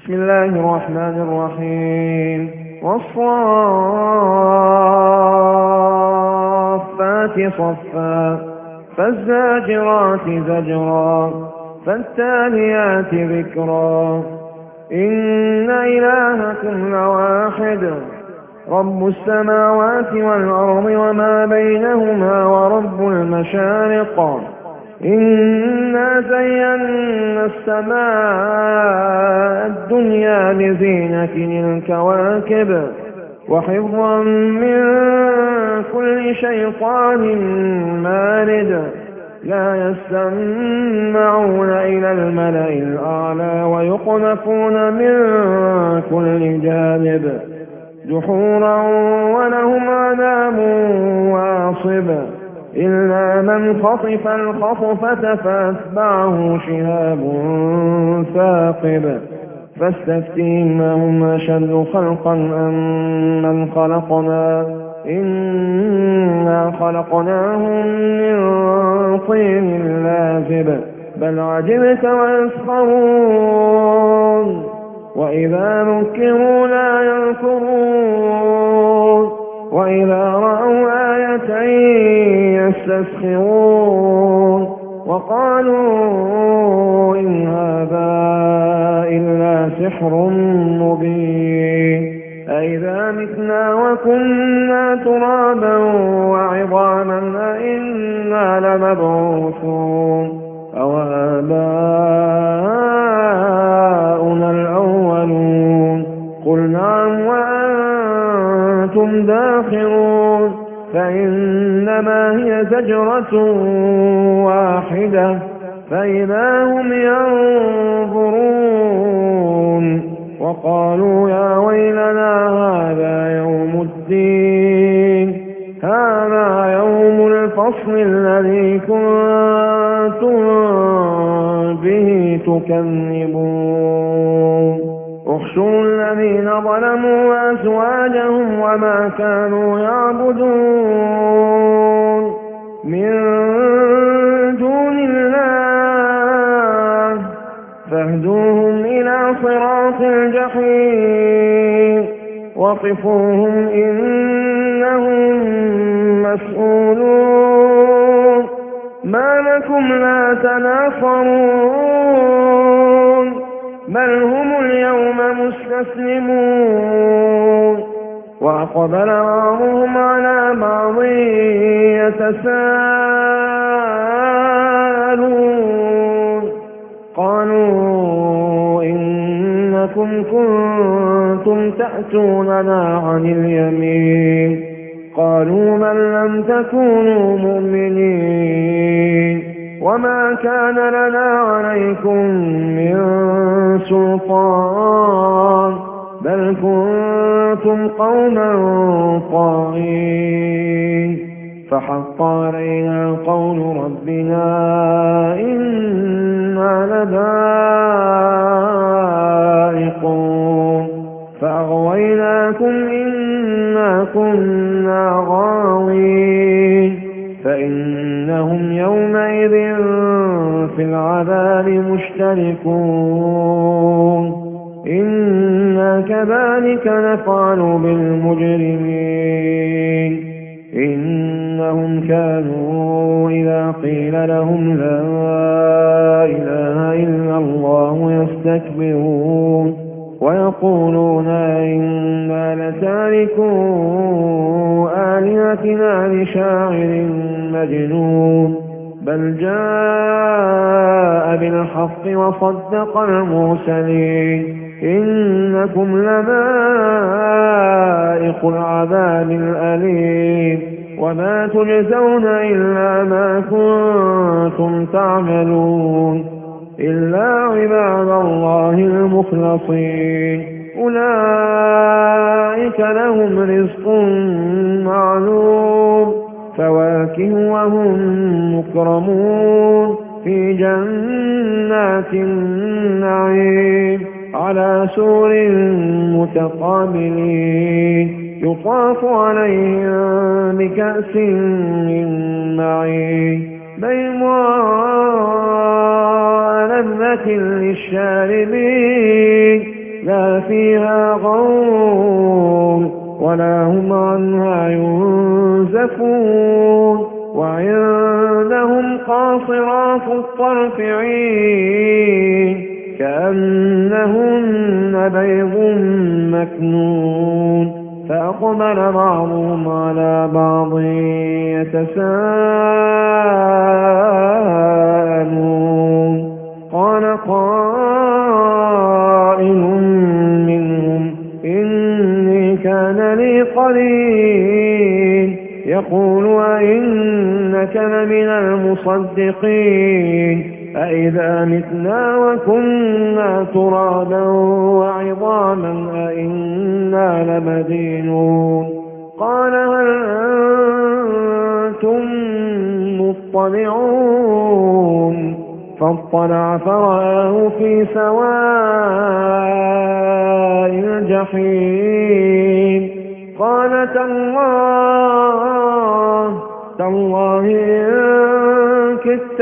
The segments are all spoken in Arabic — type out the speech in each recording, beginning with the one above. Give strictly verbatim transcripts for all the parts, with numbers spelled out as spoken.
بسم الله الرحمن الرحيم والصافات صفا فالزاجرات زجرا فالتاليات ذكرا إن إلهكم لواحد رب السماوات والأرض وما بينهما ورب المشارق إنا زينا السماء الدنيا بزينة الكواكب وحفظا من كل شيطان مارد لا يستمعون إلى الملأ الأعلى ويقذفون من كل جانب دحورا ولهم عذاب واصب إلا من خطف الخطفة فأتبعه شهاب ثاقب فاستفتهم هم أشد خلقا أم من خلقنا إنا خلقناهم من طين لازب بل عجبت ويسخرون وإذا ذكروا لا يذكرون وإذا رأوا آية يستسخرون وقالوا إن هذا إلا سحر مبين أئذا متنا وكنا ترابا وعظاما أئنا لمبعوثون أو آباؤنا الأولون قل نعم وأنتم داخرون فإنما هي زجرة واحدة فإذا هم ينظرون وقالوا يا ويلنا هذا يوم الدين هذا يوم الفصل الذي كنتم به تكذبون احشروا الذين ظلموا وأزواجهم وما كانوا يعبدون من دون الله فاهدوهم إلى صراط الجحيم وقفوهم إنهم مسؤولون ما لكم لا تناصرون بل هم اليوم مستسلمون وأقبل بعضهم على بعض يتساءلون قالوا إنكم كنتم تأتوننا عن اليمين قالوا بل لم تكونوا مؤمنين وما كان لنا عليكم من سلطان بل كنتم قوما طاغين فحق علينا قول ربنا إنا لذائقون فأغويناكم إنا كنا غاوين فإنهم يومئذ في العذاب مشتركون إنا كذلك نفعل بالمجرمين إنهم كانوا إذا قيل لهم لا إله إلا الله يستكبرون ويقولون إنا لتاركو آلهتنا لشاعر مجنون بل جاء بالحق وصدق المرسلين إنكم لذائق العذاب الأليم وما تجزون إلا ما كنتم تعملون إلا عباد الله المخلصين أولئك لهم رزق معلوم فواكه وهم مكرمون في جنات النعيم على سور متقابلين يطاف عليهم بكأس من معين بيضاء لذة للشاربين لا فيها غول ولا هم عنها ينزفون وعندهم قاصرات الطرف عين كأنهن بيض مكنون فأقبل بعضهم على بعض يتساءلون قال قائل منهم إني كان لي قرين يقول أئنك لمن المصدقين أئذا متنا وكنا ترابا وعظاما أئنا لمدينون قال هل أنتم مطلعون فاطلع فرآه في سواء الجحيم قال تالله تالله إن كدت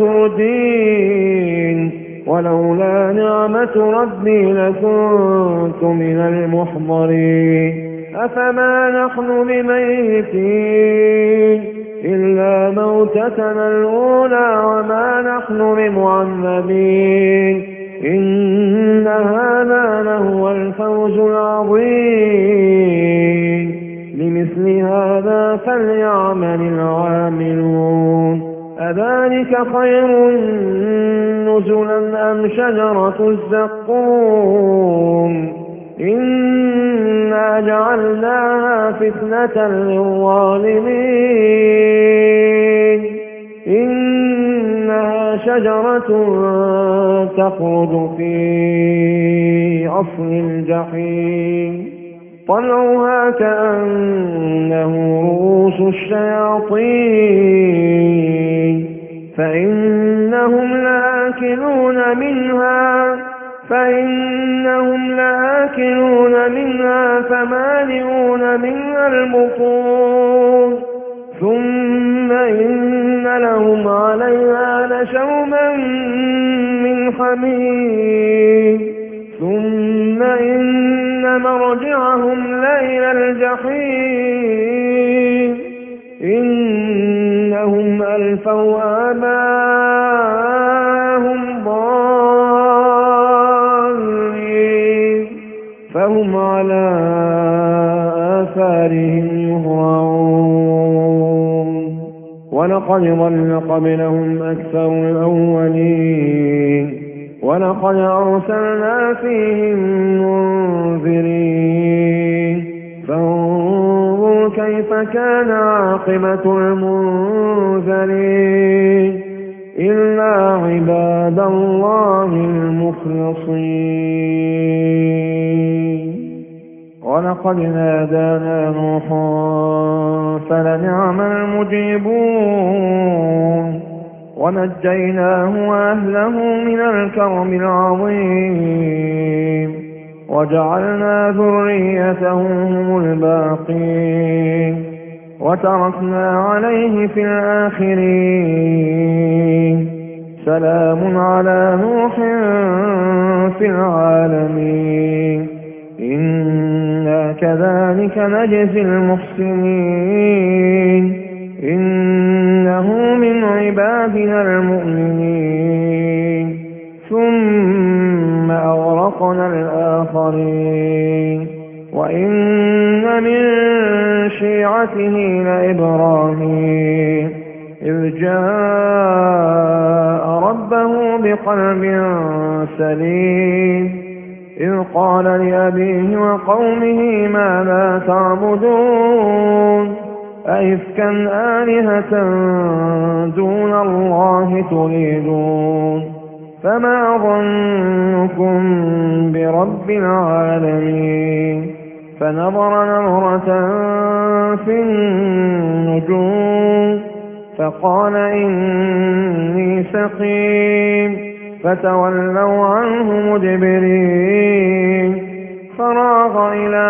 لتردين ولولا نعمة ربي لكنت من المحضرين أفما نحن بميتين إلا موتتنا الأولى وما نحن بمعذبين إن هذا لهو الفوز العظيم لمثل هذا فليعمل العاملون أذلك خير نزلا أم شجرة الزقوم إنا جعلناها فتنة للظالمين إنها شجرة تخرج في أصل الجحيم طلعها كأنه رؤوس الشياطين فإنهم لآكلون منها فإنهم لآكلون منها فمالئون منها البطون ثم إن لهم عليها لشوبا من حميم ثم إن مرجعهم لإلى الجحيم إنهم ألفوا آباءهم ضالين فهم على آثارهم يهرعون ولقد ضل قبلهم أكثر الأولين ولقد أرسلنا فيهم منذرين فانظر كيف كان عاقبة المنذرين إلا عباد الله المخلصين ولقد نادانا نوح فلنعم المجيبون ونجيناه وأهله من الكرب العظيم وجعلنا ذريته هم الباقين وتركنا عليه في الآخرين سلام على نوح في العالمين إنا كذلك نجزي المحسنين إنه من عبادنا المؤمنين ثم أغرقنا الآخرين وإن من شيعته لإبراهيم إذ جاء ربه بقلب سليم إذ قال لأبيه وقومه ماذا تعبدون أئفكا آلهة دون الله تريدون فما ظنكم برب العالمين فنظر نظرة في النجوم فقال إني سقيم فتولوا عنه مدبرين فراغ إلى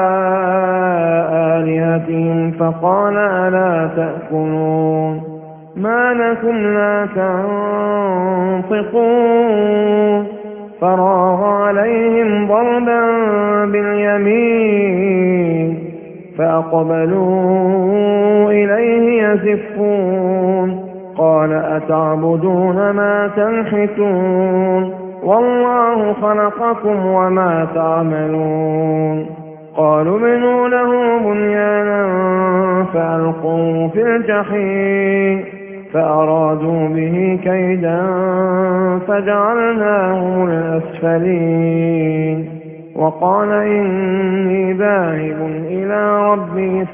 آلهتهم فقال ألا تأكلون ما لكم لا تنطقون فراغ عليهم ضربا باليمين فأقبلوا إليه يزفون قال أتعبدون ما تنحتون والله خلقكم وما تعملون قالوا ابنوا له بنيانا فألقوه في الجحيم فأرادوا به كيدا فجعلناهم الأسفلين وقال إني ذاهب إلى ربي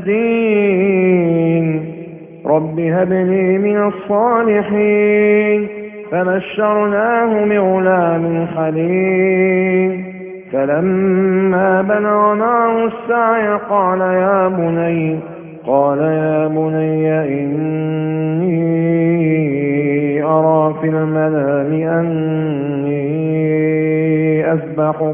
سيهدين رب هب لي من الصالحين فبشرناه بغلام حليم فلما بلغ معه السعي قال يا بني قال يا بني إني أرى في المنام أني أذبحك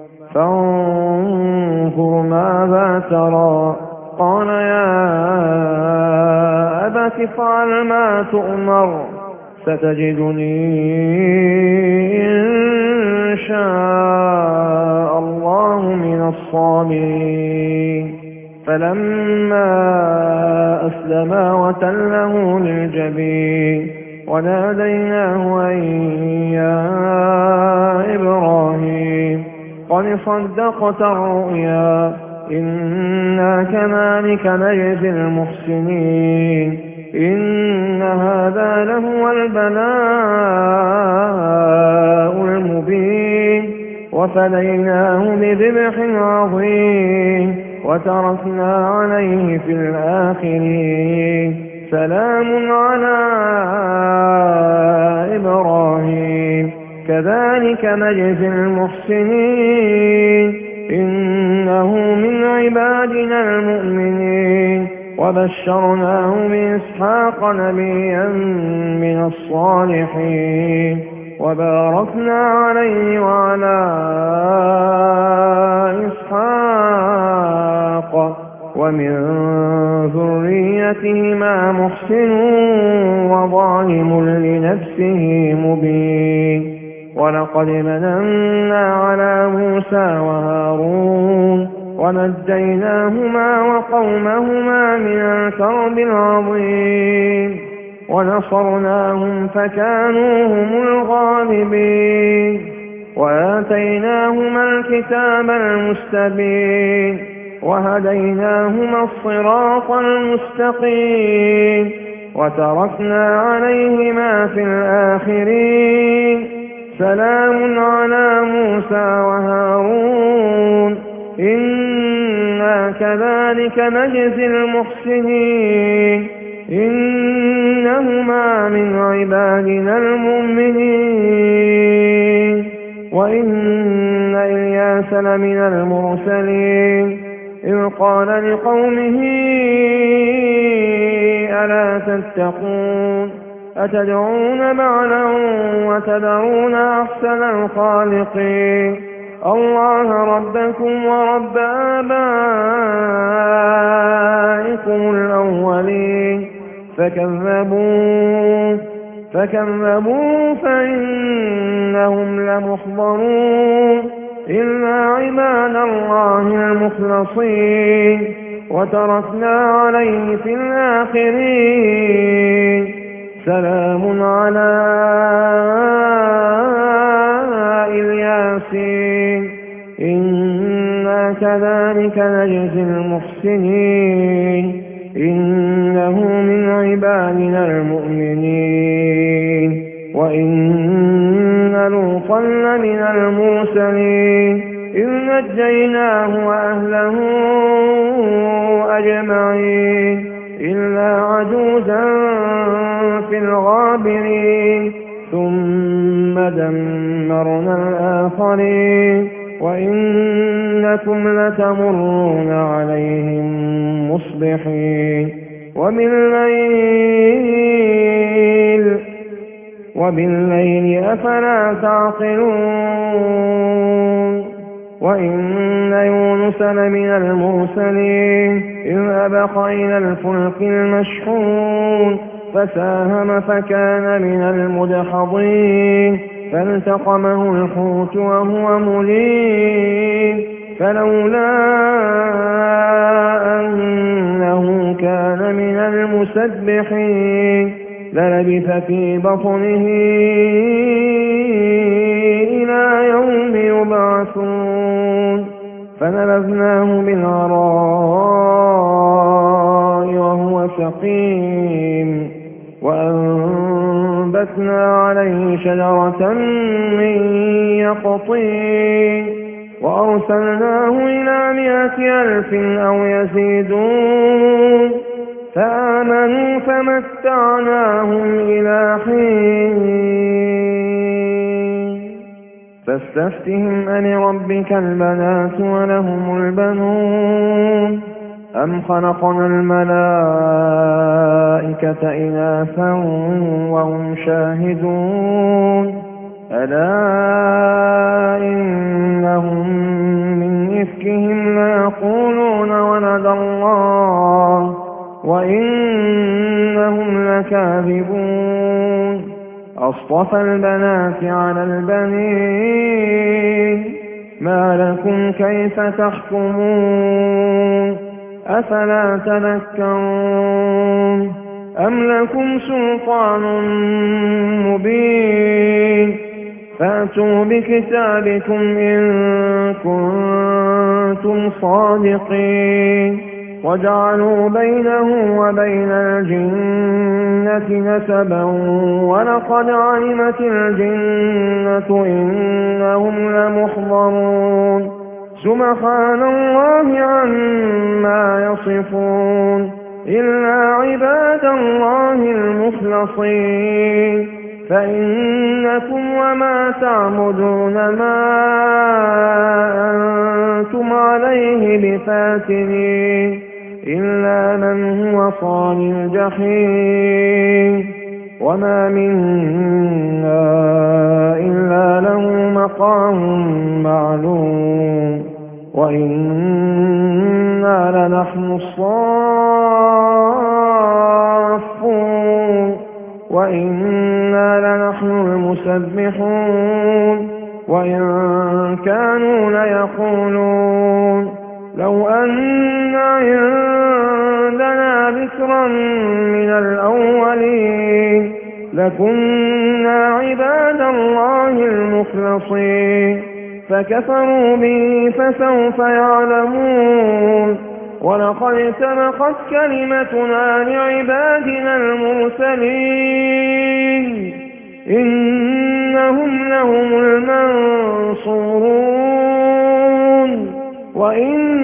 فانظر ماذا ترى قال يا أبت افعل ما تؤمر ستجدني إن شاء الله من الصابرين فلما أسلما وتله للجبين وناديناه أن يا إبراهيم قد صدقت الرؤيا إنا كذلك نجزي المحسنين إن هذا لهو البلاء المبين وفديناه بذبح عظيم وتركنا عليه في الآخرين سلام على إبراهيم كذلك نجزي المحسنين إنه من عبادنا المؤمنين وبشرناه بإسحاق نبيا من الصالحين وباركنا عليه وعلى إسحاق ومن ذريتهما محسن وظالم لنفسه مبين ولقد مننا على موسى وهارون ونجيناهما وقومهما من الكرب العظيم ونصرناهم فكانوا هم الغالبين وآتيناهما الكتاب المستبين وهديناهما الصراط المستقيم وتركنا عليهما في الآخرين سلام على موسى وهارون إنا كذلك نجزي المحسنين إنهما من عبادنا المؤمنين وإن إلياس لمن المرسلين إذ قال لقومه ألا تتقون أتدعون بعلا وتذرون أحسن الخالقين الله ربكم ورب آبائكم الأولين فكذبوه فكذبوا فإنهم لمحضرون إلا عباد الله المخلصين وتركنا عليه في الآخرين سلام على الياسين إنا كذلك نجزي المحسنين إنه من عبادنا المؤمنين وإن لوطا لمن المرسلين إذ نجيناه وأهله أجمعين إلا عجوزا في الغابرين ثم دمرنا الآخرين وإنكم لتمرون عليهم مصبحين وبالليل وبالليل أفلا تعقلون وإن يونس لمن المرسلين إذ أبق إلى الفلك المشحون فساهم فكان من المدحضين فالتقمه الحوت وهو مليم فلولا أنه كان من المسبحين للبث في بطنه إلى يوم يبعثون فنبذناه بالعراء وهو سقيم وأنبتنا عليه شجرة من يقطين وأرسلناه إلى مائة ألف أو يزيدون فآمنوا فمتعناهم إلى حين فاستفتهم ألربك البنات ولهم البنون أم خلقنا الملائكة إناثا وهم شاهدون ألا إنهم من إفكهم ليقولون ولد الله وإنهم لكاذبون أصطفى البنات على البنين ما لكم كيف تحكمون أفلا تذكرون أم لكم سلطان مبين فأتوا بكتابكم إن كنتم صادقين وجعلوا بينه وبين الجنة نسبا ولقد علمت الجنة إنهم لمحضرون سبحان الله عما يصفون إلا عباد الله المخلصين فإنكم وما تعبدون ما أنتم عليه بفاتنين إلا من هو صال الجحيم وما منا إلا له مقام معلوم وإنا لنحن الصافون وإنا لنحن المسبحون وإن كانوا ليقولون لو أن عندنا ذكرا من الأولين لكنا عباد الله المخلصين فكفروا به فسوف يعلمون ولقد سبقت كلمتنا لعبادنا المرسلين إنهم لهم المنصورون وإن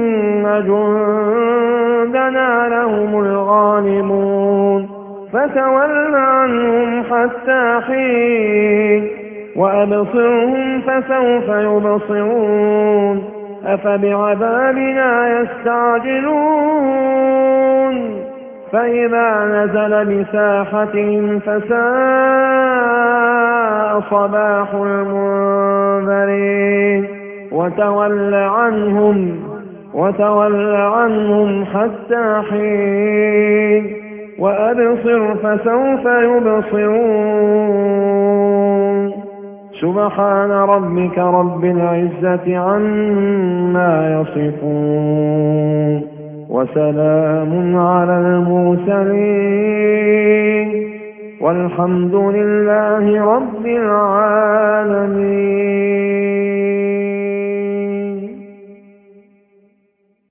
جندنا لهم الغالبون فتول عنهم حتى حين وأبصرهم فسوف يبصرون أفبعذابنا يستعجلون فإذا نزل بساحتهم فساء صباح المنذرين وتول عنهم وتول عنهم حتى حين وأبصر فسوف يبصرون سبحان ربك رب العزة عما يصفون وسلام على المرسلين والحمد لله رب العالمين.